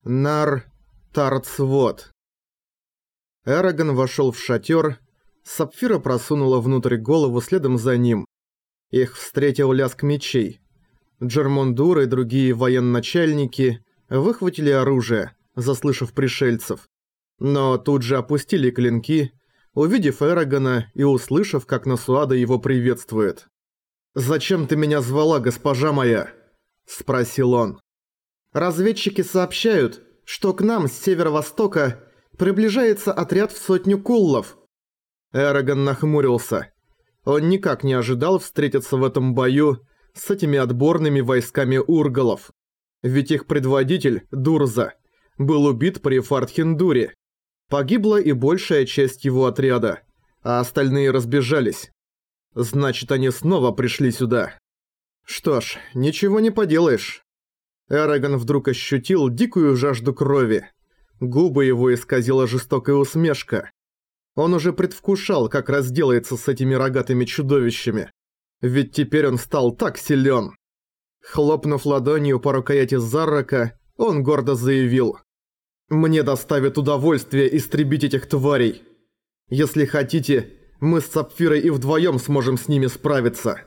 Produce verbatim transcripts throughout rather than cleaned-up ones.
Нар Тарцвот. Эрагон вошел в шатер. Сапфира просунула внутрь голову следом за ним. Их встретил лязг мечей. Джермондур и другие военачальники выхватили оружие, заслышав пришельцев. Но тут же опустили клинки, увидев Эрагона и услышав, как Насуада его приветствует. «Зачем ты меня звала, госпожа моя?» – спросил он. «Разведчики сообщают, что к нам с северо-востока приближается отряд в сотню куллов». Эрагон нахмурился. Он никак не ожидал встретиться в этом бою с этими отборными войсками ургалов. Ведь их предводитель, Дурза, был убит при Фартхендуре. Погибла и большая часть его отряда, а остальные разбежались. Значит, они снова пришли сюда. Что ж, ничего не поделаешь. Эрагон вдруг ощутил дикую жажду крови. Губы его исказила жестокая усмешка. Он уже предвкушал, как разделается с этими рогатыми чудовищами. Ведь теперь он стал так силен. Хлопнув ладонью по рукояти Заррака, он гордо заявил: «Мне доставит удовольствие истребить этих тварей. Если хотите, мы с Сапфирой и вдвоем сможем с ними справиться».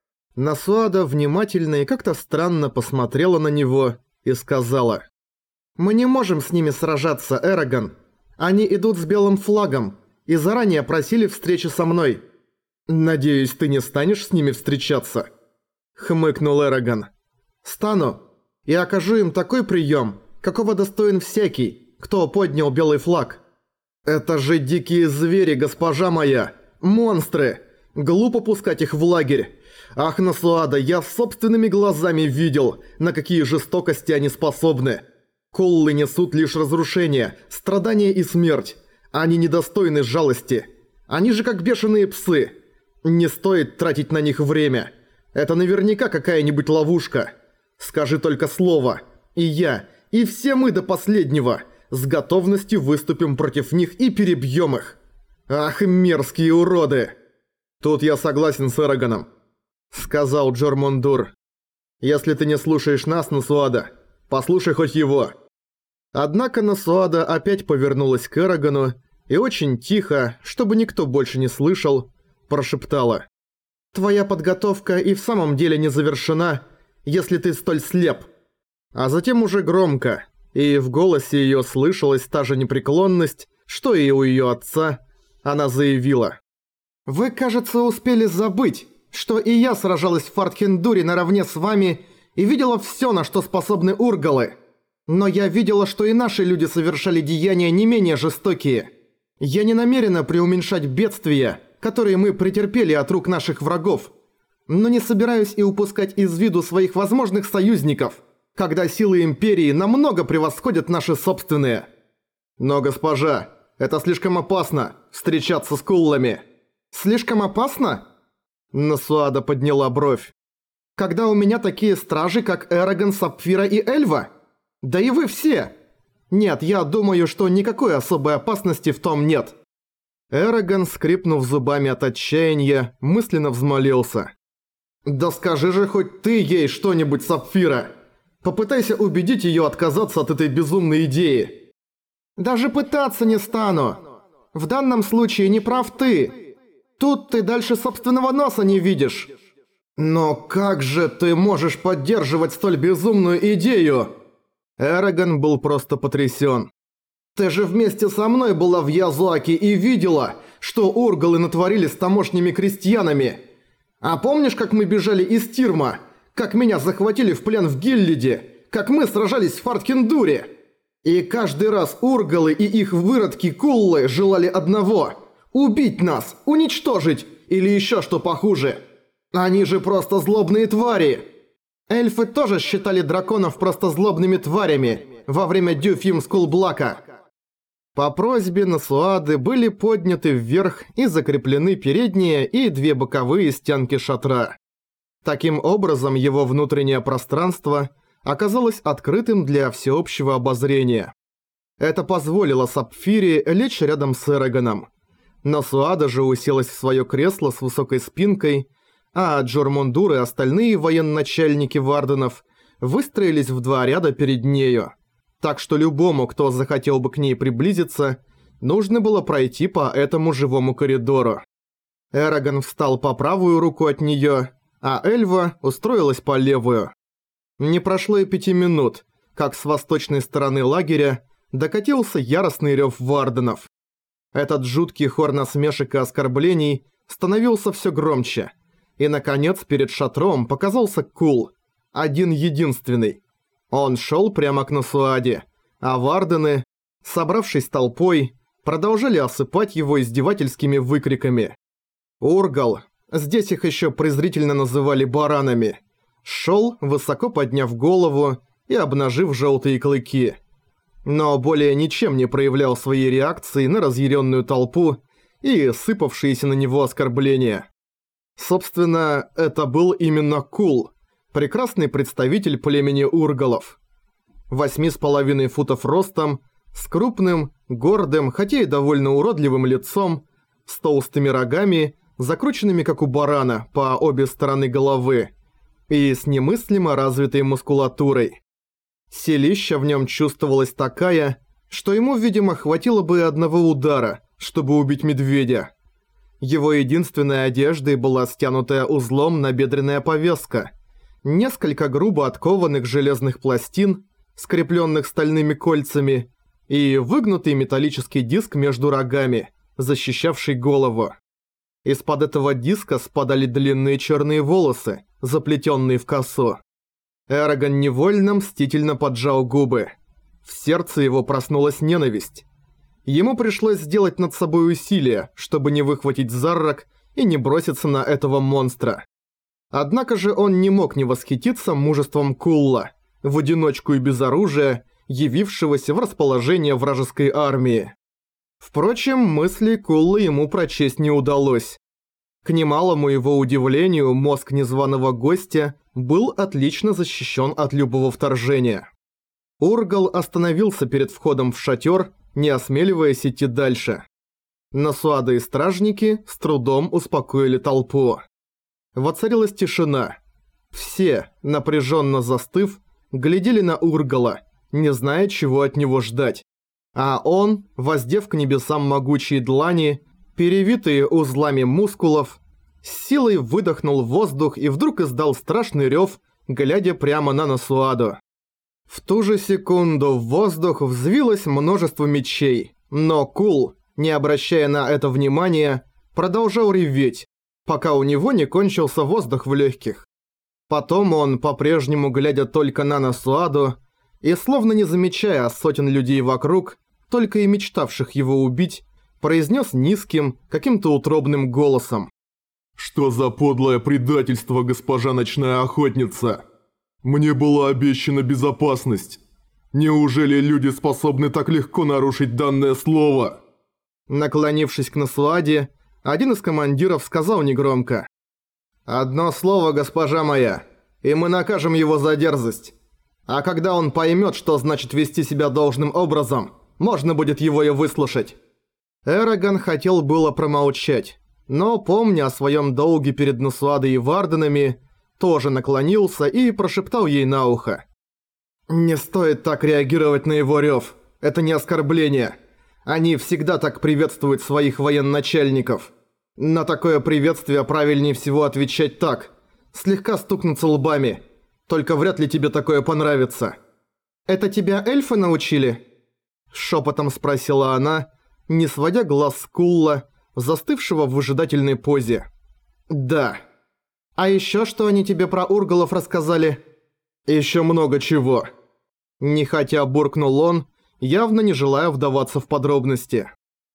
Насуада внимательно и как-то странно посмотрела на него и сказала: «Мы не можем с ними сражаться, Эрагон. Они идут с белым флагом и заранее просили встречи со мной». «Надеюсь, ты не станешь с ними встречаться?» — хмыкнул Эрагон. «Стану и окажу им такой прием, какого достоин всякий, кто поднял белый флаг». «Это же дикие звери, госпожа моя! Монстры! Глупо пускать их в лагерь! Ах, Насуада, я собственными глазами видел, на какие жестокости они способны! Куллы несут лишь разрушение, страдания и смерть. Они недостойны жалости. Они же как бешеные псы. Не стоит тратить на них время. Это наверняка какая-нибудь ловушка. Скажи только слово, и я, и все мы до последнего с готовностью выступим против них и перебьем их. Ах, мерзкие уроды!» «Тут я согласен с Эрагоном», — сказал Джермондур. «Если ты не слушаешь нас, Насуада, послушай хоть его». Однако Насуада опять повернулась к Эрагону и очень тихо, чтобы никто больше не слышал, прошептала: «Твоя подготовка и в самом деле не завершена, если ты столь слеп». А затем уже громко, и в голосе её слышалась та же непреклонность, что и у её отца, она заявила: «Вы, кажется, успели забыть, что и я сражалась в Фартхендуре наравне с вами и видела всё, на что способны ургалы. Но я видела, что и наши люди совершали деяния не менее жестокие. Я не намерена преуменьшать бедствия, которые мы претерпели от рук наших врагов, но не собираюсь и упускать из виду своих возможных союзников, когда силы Империи намного превосходят наши собственные». «Но, госпожа, это слишком опасно, встречаться с куллами». «Слишком опасно?» Насуада подняла бровь. «Когда у меня такие стражи, как Эрагон, Сапфира и Эльва? Да и вы все! Нет, я думаю, что никакой особой опасности в том нет». Эрагон, скрипнув зубами от отчаяния, мысленно взмолился: «Да скажи же хоть ты ей что-нибудь, Сапфира! Попытайся убедить её отказаться от этой безумной идеи». «Даже пытаться не стану. В данном случае не прав ты. Тут ты дальше собственного носа не видишь». «Но как же ты можешь поддерживать столь безумную идею?» Эрагон был просто потрясен. «Ты же вместе со мной была в Язуаке и видела, что ургалы натворили с тамошними крестьянами. А помнишь, как мы бежали из Тирма? Как меня захватили в плен в Гиллиде? Как мы сражались в Фартхендуре? И каждый раз ургалы и их выродки-куллы желали одного – убить нас, уничтожить или еще что похуже. Они же просто злобные твари». Эльфы тоже считали драконов просто злобными тварями во время Дюфьюм Скулблака. По просьбе Насуады были подняты вверх и закреплены передние и две боковые стенки шатра. Таким образом, его внутреннее пространство оказалось открытым для всеобщего обозрения. Это позволило Сапфире лечь рядом с Эрагоном. Насуада же уселась в своё кресло с высокой спинкой, а Джермондур и остальные военачальники Варденов выстроились в два ряда перед нею. так что любому, кто захотел бы к ней приблизиться, нужно было пройти по этому живому коридору. Эрагон встал по правую руку от неё, а Эльва устроилась по левую. Не прошло и пяти минут, как с восточной стороны лагеря докатился яростный рёв варденов. Этот жуткий хор насмешек и оскорблений становился всё громче, и, наконец, перед шатром показался Кул, один-единственный. Он шёл прямо к Насуаде, а вардены, собравшись толпой, продолжали осыпать его издевательскими выкриками. Ургал, здесь их ещё презрительно называли баранами, шёл, высоко подняв голову и обнажив жёлтые клыки. Но более ничем не проявлял своей реакции на разъяренную толпу и сыпавшиеся на него оскорбления. Собственно, это был именно Кул, прекрасный представитель племени Ургалов. Восьми с половиной футов ростом, с крупным, гордым, хотя и довольно уродливым лицом, с толстыми рогами, закрученными как у барана по обе стороны головы, и с немыслимо развитой мускулатурой. Силища в нем чувствовалась такая, что ему, видимо, хватило бы одного удара, чтобы убить медведя. Его единственной одеждой была стянутая узлом набедренная повязка, несколько грубо откованных железных пластин, скрепленных стальными кольцами, и выгнутый металлический диск между рогами, защищавший голову. Из-под этого диска спадали длинные черные волосы, заплетенные в косу. Эрагон невольно мстительно поджал губы. В сердце его проснулась ненависть. Ему пришлось сделать над собой усилие, чтобы не выхватить Заррак и не броситься на этого монстра. Однако же он не мог не восхититься мужеством Кулла, в одиночку и без оружия, явившегося в расположение вражеской армии. Впрочем, мысли Кулла ему прочесть не удалось. К немалому его удивлению, мозг незваного гостя был отлично защищен от любого вторжения. Ургал остановился перед входом в шатер, не осмеливаясь идти дальше. Насуада и стражники с трудом успокоили толпу. Воцарилась тишина. Все, напряженно застыв, глядели на Ургала, не зная, чего от него ждать. А он, воздев к небесам могучие длани, перевитые узлами мускулов, с силой выдохнул воздух и вдруг издал страшный рев, глядя прямо на Насуаду. В ту же секунду в воздух взвилось множество мечей, но Кул, не обращая на это внимания, продолжал реветь, пока у него не кончился воздух в легких. Потом он, по-прежнему глядя только на Насуаду, и словно не замечая сотен людей вокруг, только и мечтавших его убить, произнес низким, каким-то утробным голосом. «Что за подлое предательство, госпожа ночная охотница? Мне была обещана безопасность. Неужели люди способны так легко нарушить данное слово?» Наклонившись к Насуаде, один из командиров сказал негромко. «Одно слово, госпожа моя, и мы накажем его за дерзость. А когда он поймет, что значит вести себя должным образом, можно будет его и выслушать». Эрагон хотел было промолчать, но, помня о своем долге перед Насуадой и варденами, тоже наклонился и прошептал ей на ухо. «Не стоит так реагировать на его рёв. Это не оскорбление. Они всегда так приветствуют своих военачальников. На такое приветствие правильнее всего отвечать так. Слегка стукнуться лбами. Только вряд ли тебе такое понравится». «Это тебя эльфы научили?» Шепотом спросила она, не сводя глаз с Кулла, застывшего в выжидательной позе. «Да». «А ещё что они тебе про ургалов рассказали?» «Ещё много чего». Нехотя буркнул он, явно не желая вдаваться в подробности.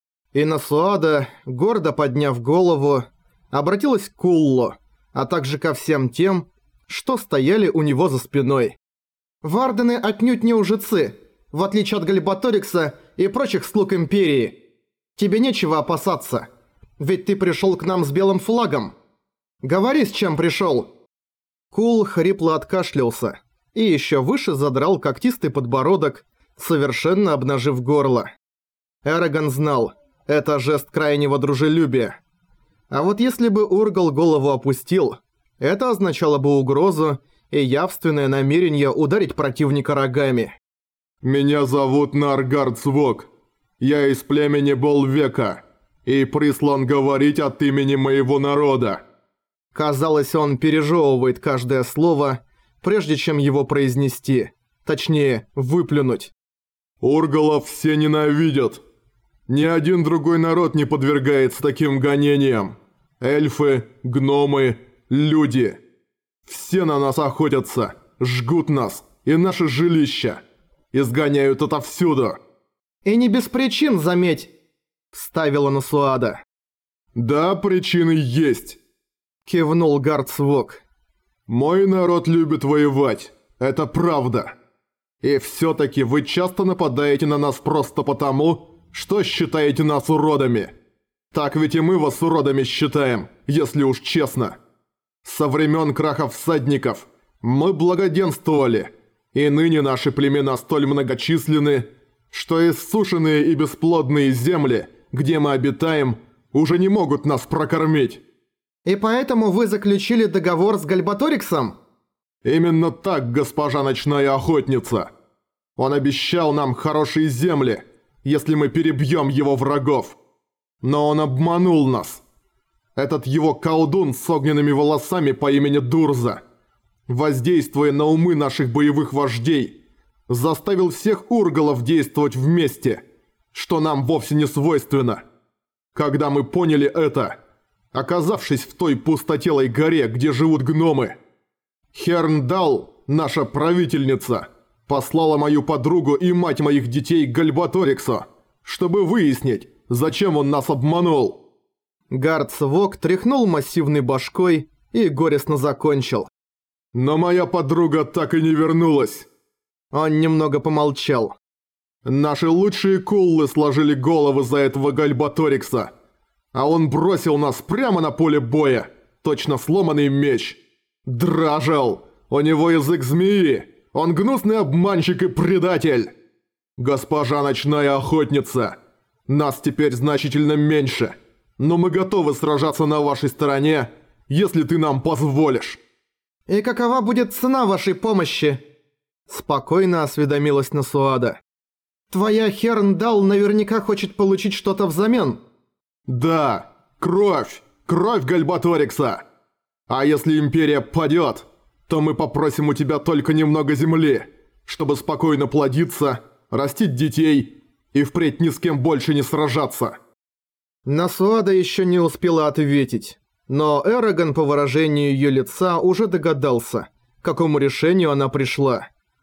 И Насуада, гордо подняв голову, обратилась к Куллу, а также ко всем тем, что стояли у него за спиной. «Вардены отнюдь не лжецы, в отличие от Гальбаторикса и прочих слуг Империи. Тебе нечего опасаться, ведь ты пришёл к нам с белым флагом. Говори, с чем пришёл». Кул хрипло откашлялся и ещё выше задрал когтистый подбородок, совершенно обнажив горло. Эрагон знал, это жест крайнего дружелюбия. А вот если бы Ургал голову опустил, это означало бы угрозу и явственное намерение ударить противника рогами. «Меня зовут Наргард Свок. Я из племени Болвека и прислан говорить от имени моего народа». Казалось, он пережевывает каждое слово, прежде чем его произнести. Точнее, выплюнуть. «Ургалов все ненавидят. Ни один другой народ не подвергается таким гонениям. Эльфы, гномы, люди. Все на нас охотятся, жгут нас и наши жилища. Изгоняют отовсюду». «И не без причин, заметь», — вставила Насуада. «Да, причины есть», — кивнул Гардсвок. «Мой народ любит воевать, это правда. И все-таки вы часто нападаете на нас просто потому, что считаете нас уродами. Так ведь и мы вас уродами считаем, если уж честно. Со времен краха всадников мы благоденствовали, и ныне наши племена столь многочисленны, что иссушенные и бесплодные земли, где мы обитаем, уже не могут нас прокормить». «И поэтому вы заключили договор с Гальбаториксом?» «Именно так, госпожа ночная охотница. Он обещал нам хорошие земли, если мы перебьем его врагов. Но он обманул нас. Этот его колдун с огненными волосами по имени Дурза, воздействуя на умы наших боевых вождей, заставил всех ургалов действовать вместе, что нам вовсе не свойственно. Когда мы поняли это, оказавшись в той пустотелой горе, где живут гномы, Херндал, наша правительница, послала мою подругу и мать моих детей к Гальбаториксу, чтобы выяснить, зачем он нас обманул». Гардсвок тряхнул массивной башкой и горестно закончил. «Но моя подруга так и не вернулась». Он немного помолчал. «Наши лучшие куллы сложили головы за этого Гальбаторикса, а он бросил нас прямо на поле боя, точно сломанный меч. Дрожал! У него язык змеи! Он гнусный обманщик и предатель! Госпожа ночная охотница, нас теперь значительно меньше, но мы готовы сражаться на вашей стороне, если ты нам позволишь». «И какова будет цена вашей помощи?» Спокойно осведомилась Насуада. «Твоя Херндал наверняка хочет получить что-то взамен». «Да, кровь! Кровь Гальбаторикса! А если Империя падет, то мы попросим у тебя только немного земли, чтобы спокойно плодиться, растить детей и впредь ни с кем больше не сражаться». Насуада еще не успела ответить, но Эрагон по выражению ее лица уже догадался, к какому решению она пришла.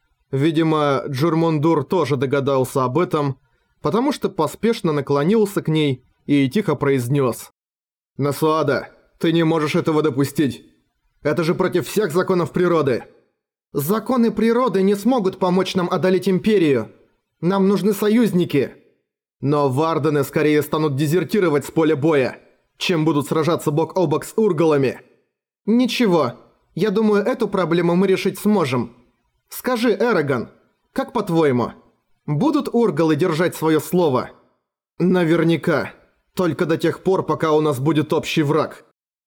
Видимо, Джурмундур тоже догадался об этом, потому что поспешно наклонился к ней и тихо произнес: «Насуада, ты не можешь этого допустить. Это же против всех законов природы». «Законы природы не смогут помочь нам одолеть Империю. Нам нужны союзники». «Но вардены скорее станут дезертировать с поля боя, чем будут сражаться бок о бок с ургалами». «Ничего, я думаю, эту проблему мы решить сможем. Скажи, Эрагон, как по-твоему, будут ургалы держать свое слово?» «Наверняка. Только до тех пор, пока у нас будет общий враг».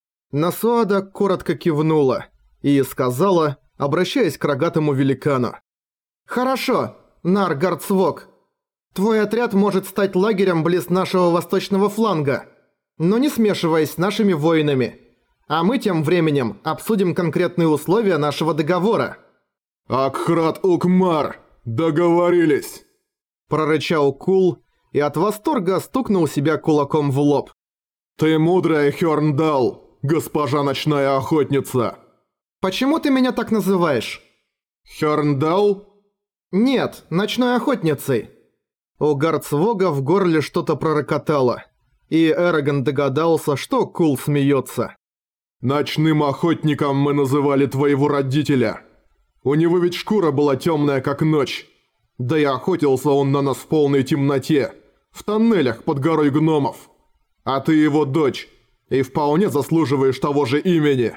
Насуада коротко кивнула и сказала, обращаясь к рогатому великану: «Хорошо, Наргард Свок. Твой отряд может стать лагерем близ нашего восточного фланга, но не смешиваясь с нашими воинами. А мы тем временем обсудим конкретные условия нашего договора». «Акхрат Укмар, договорились!» Прорычал Кул и от восторга стукнул себя кулаком в лоб. «Ты мудрая, Херндал, госпожа ночная охотница!» «Почему ты меня так называешь?» «Херндал?» «Нет, ночной охотницей». У Гардсвога в горле что-то пророкотало, и Эрагон догадался, что Кул смеется. «Ночным охотником мы называли твоего родителя. У него ведь шкура была темная, как ночь. Да и охотился он на нас в полной темноте, в тоннелях под горой гномов. А ты его дочь, и вполне заслуживаешь того же имени».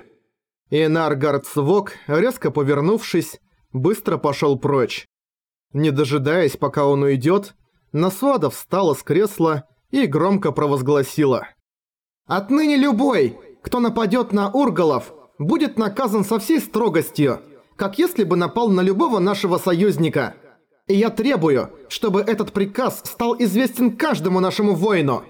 И Наргард Свок, резко повернувшись, быстро пошел прочь. Не дожидаясь, пока он уйдет, Насуада встала с кресла и громко провозгласила: «Отныне любой, кто нападет на ургалов, будет наказан со всей строгостью, как если бы напал на любого нашего союзника. И я требую, чтобы этот приказ стал известен каждому нашему воину!»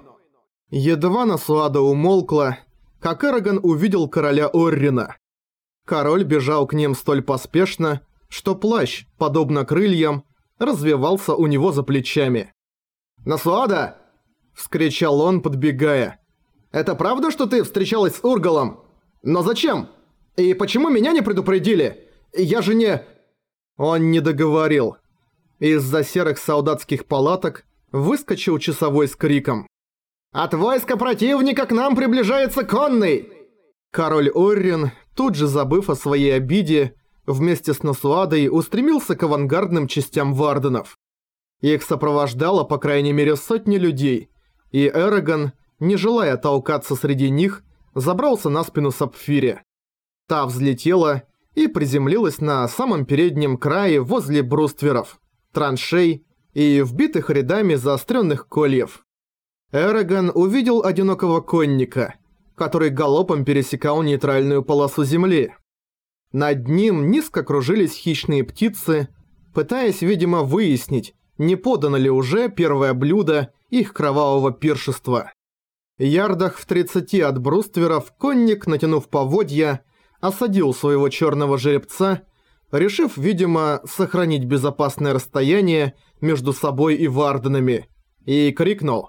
Едва Насуада умолкла, как Эрагон увидел короля Оррина. Король бежал к ним столь поспешно, что плащ, подобно крыльям, развевался у него за плечами. «Насуада!» – вскричал он, подбегая. «Это правда, что ты встречалась с Ургалом? Но зачем? И почему меня не предупредили? Я же не...» Он не договорил. Из-за серых солдатских палаток выскочил часовой с криком: «От войска противника к нам приближается конный!» Король Оррин, тут же забыв о своей обиде, вместе с Насуадой устремился к авангардным частям варденов. Их сопровождало по крайней мере сотни людей, и Эрагон, не желая толкаться среди них, забрался на спину Сапфире. Та взлетела и приземлилась на самом переднем крае возле брустверов, траншей и вбитых рядами заостренных кольев. Эрагон увидел одинокого конника, который галопом пересекал нейтральную полосу земли. Над ним низко кружились хищные птицы, пытаясь, видимо, выяснить, не подано ли уже первое блюдо их кровавого пиршества. Ярдах в тридцати от брустверов конник, натянув поводья, осадил своего черного жеребца, решив, видимо, сохранить безопасное расстояние между собой и варденами, и крикнул: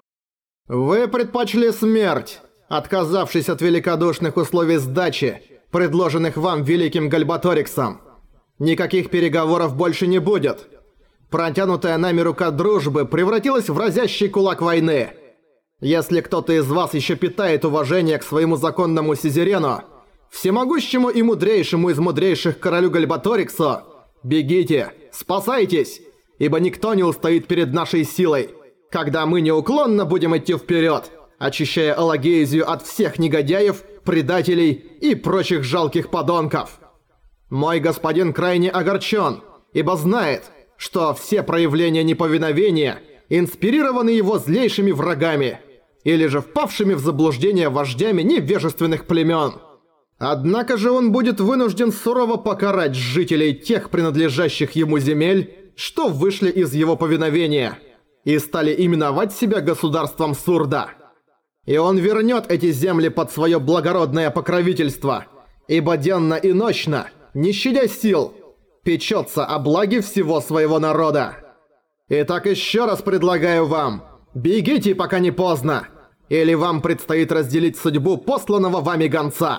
«Вы предпочли смерть, отказавшись от великодушных условий сдачи, предложенных вам великим Гальбаториксом. Никаких переговоров больше не будет. Протянутая нами рука дружбы превратилась в разящий кулак войны. Если кто-то из вас еще питает уважение к своему законному сюзерену, всемогущему и мудрейшему из мудрейших королю Гальбаториксу, бегите, спасайтесь, ибо никто не устоит перед нашей силой, когда мы неуклонно будем идти вперед, очищая Алагейзию от всех негодяев, предателей и прочих жалких подонков. Мой господин крайне огорчен, ибо знает, что все проявления неповиновения инспирированы его злейшими врагами или же впавшими в заблуждение вождями невежественных племен. Однако же он будет вынужден сурово покарать жителей тех принадлежащих ему земель, что вышли из его повиновения и стали именовать себя государством Сурда. И он вернет эти земли под свое благородное покровительство, ибо денно и ночно, не щадя сил, печется о благе всего своего народа. Итак, еще раз предлагаю вам, бегите, пока не поздно, или вам предстоит разделить судьбу посланного вами гонца».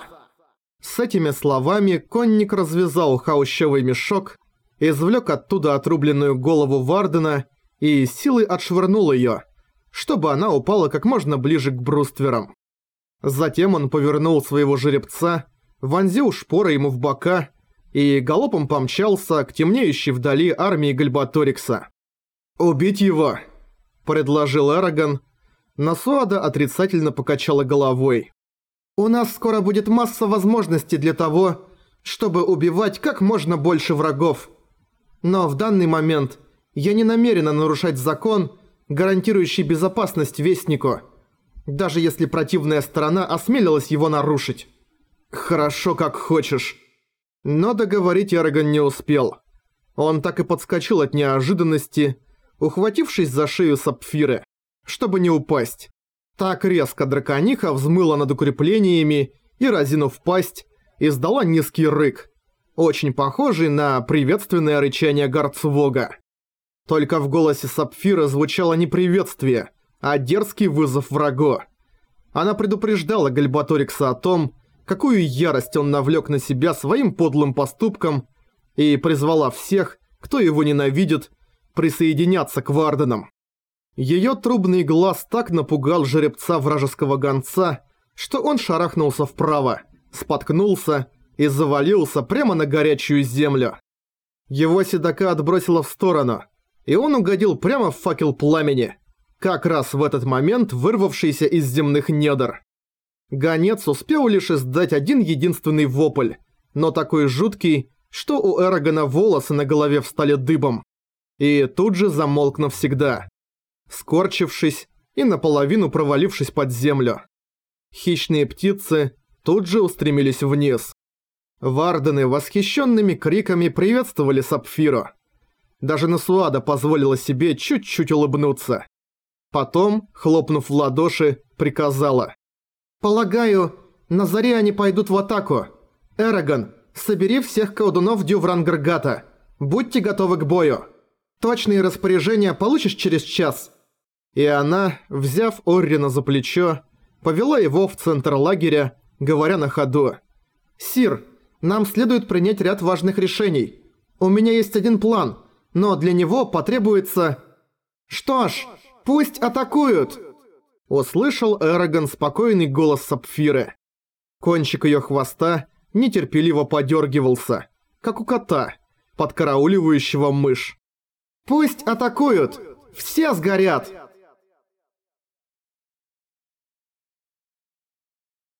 С этими словами конник развязал хаущевый мешок, извлек оттуда отрубленную голову Вардена и силой отшвырнул ее, чтобы она упала как можно ближе к брустверам. Затем он повернул своего жеребца, вонзил шпоры ему в бока и галопом помчался к темнеющей вдали армии Гальбаторикса. «Убить его!» – предложил Эрагон. Насуада отрицательно покачала головой. «У нас скоро будет масса возможностей для того, чтобы убивать как можно больше врагов. Но в данный момент я не намерена нарушать закон, гарантирующий безопасность Вестнику, даже если противная сторона осмелилась его нарушить». «Хорошо, как хочешь». Но договорить Эрагон не успел. Он так и подскочил от неожиданности, ухватившись за шею Сапфиры, чтобы не упасть. Так резко дракониха взмыла над укреплениями и, разинув пасть, издала низкий рык, очень похожий на приветственное рычание Гарцвога. Только в голосе Сапфиры звучало не приветствие, а дерзкий вызов врагу. Она предупреждала Гальбаторикса о том, какую ярость он навлек на себя своим подлым поступком, и призвала всех, кто его ненавидит, присоединяться к варденам. Её трубный глаз так напугал жеребца вражеского гонца, что он шарахнулся вправо, споткнулся и завалился прямо на горячую землю. Его седока отбросило в сторону, и он угодил прямо в факел пламени, как раз в этот момент вырвавшийся из земных недр. Гонец успел лишь издать один единственный вопль, но такой жуткий, что у Эрагона волосы на голове встали дыбом, и тут же замолк навсегда, скорчившись и наполовину провалившись под землю. Хищные птицы тут же устремились вниз. Вардены восхищенными криками приветствовали Сапфиру. Даже Насуада позволила себе чуть-чуть улыбнуться. Потом, хлопнув в ладоши, приказала. «Полагаю, на заре они пойдут в атаку. Эрагон, собери всех колдунов Дюврангаргата. Будьте готовы к бою. Точные распоряжения получишь через час». И она, взяв Оррина за плечо, повела его в центр лагеря, говоря на ходу. «Сир, нам следует принять ряд важных решений. У меня есть один план, но для него потребуется...» «Что ж, пусть атакуют!» Услышал Эрагон спокойный голос Сапфиры. Кончик её хвоста нетерпеливо подёргивался, как у кота, подкарауливающего мышь. «Пусть атакуют! Все сгорят!»